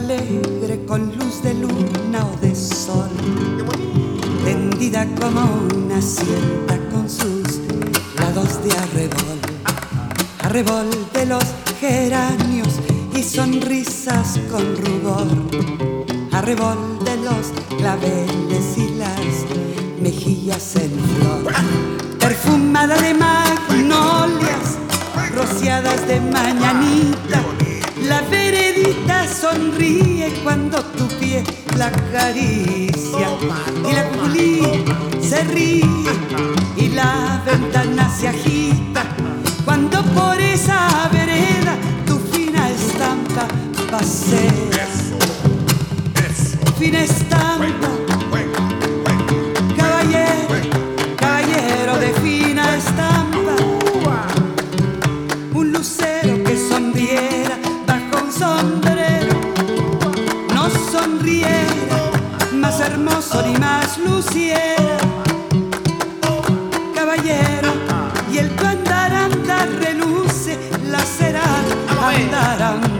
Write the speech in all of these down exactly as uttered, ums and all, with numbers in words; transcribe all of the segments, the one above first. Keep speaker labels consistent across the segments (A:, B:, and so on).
A: alegre con luz de luna o de sol, tendida como una sienta con sus lados de arrebol, arrebol de los geranios y sonrisas con rubor, arrebol de los claveles y las mejillas en flor, perfumada de magnolias, rociadas de mañanita. La veredita sonríe cuando tu pie la acaricia, y la cuculí se ríe y la ventana se agita cuando por esa vereda tu fina estampa pasea. Fina estampa, caballero, caballero de fina estampa, un lucero que sonriera bajo un sombrero, no sonriera más hermoso ni más luciera. Caballero, y el tu andar andar reluce la cera andar andar.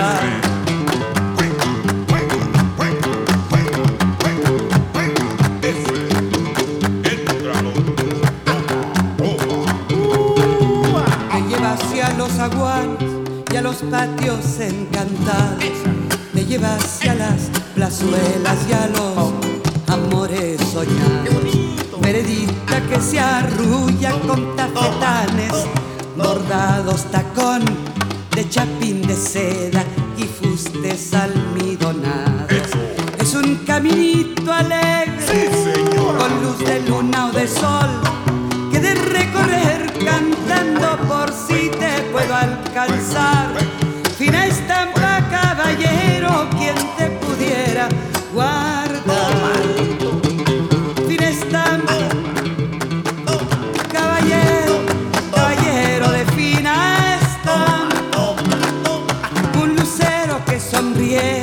A: Hacia los aguanes y a los patios encantados, te lleva hacia las plazuelas y a los amores soñados. Veredita que se arrulla con tafetanes bordados, tacón de chapín de seda y fustes almidonados. Es un caminito alegre con luz de luna o de sol, que de recorrer cantando por si te puedo alcanzar. Fina estampa, caballero, quien te pudiera guardar. Fina estampa, caballero, caballero de fina estampa, un lucero que sonríe